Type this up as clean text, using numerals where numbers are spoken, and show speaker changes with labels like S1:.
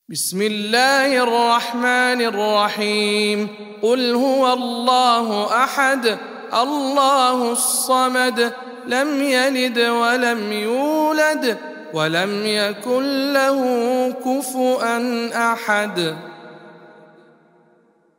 S1: بسم الله الرحمن الرحيم قل هو الله أحد الله الصمد لم يلد ولم يولد ولم يكن له كفؤا أحد.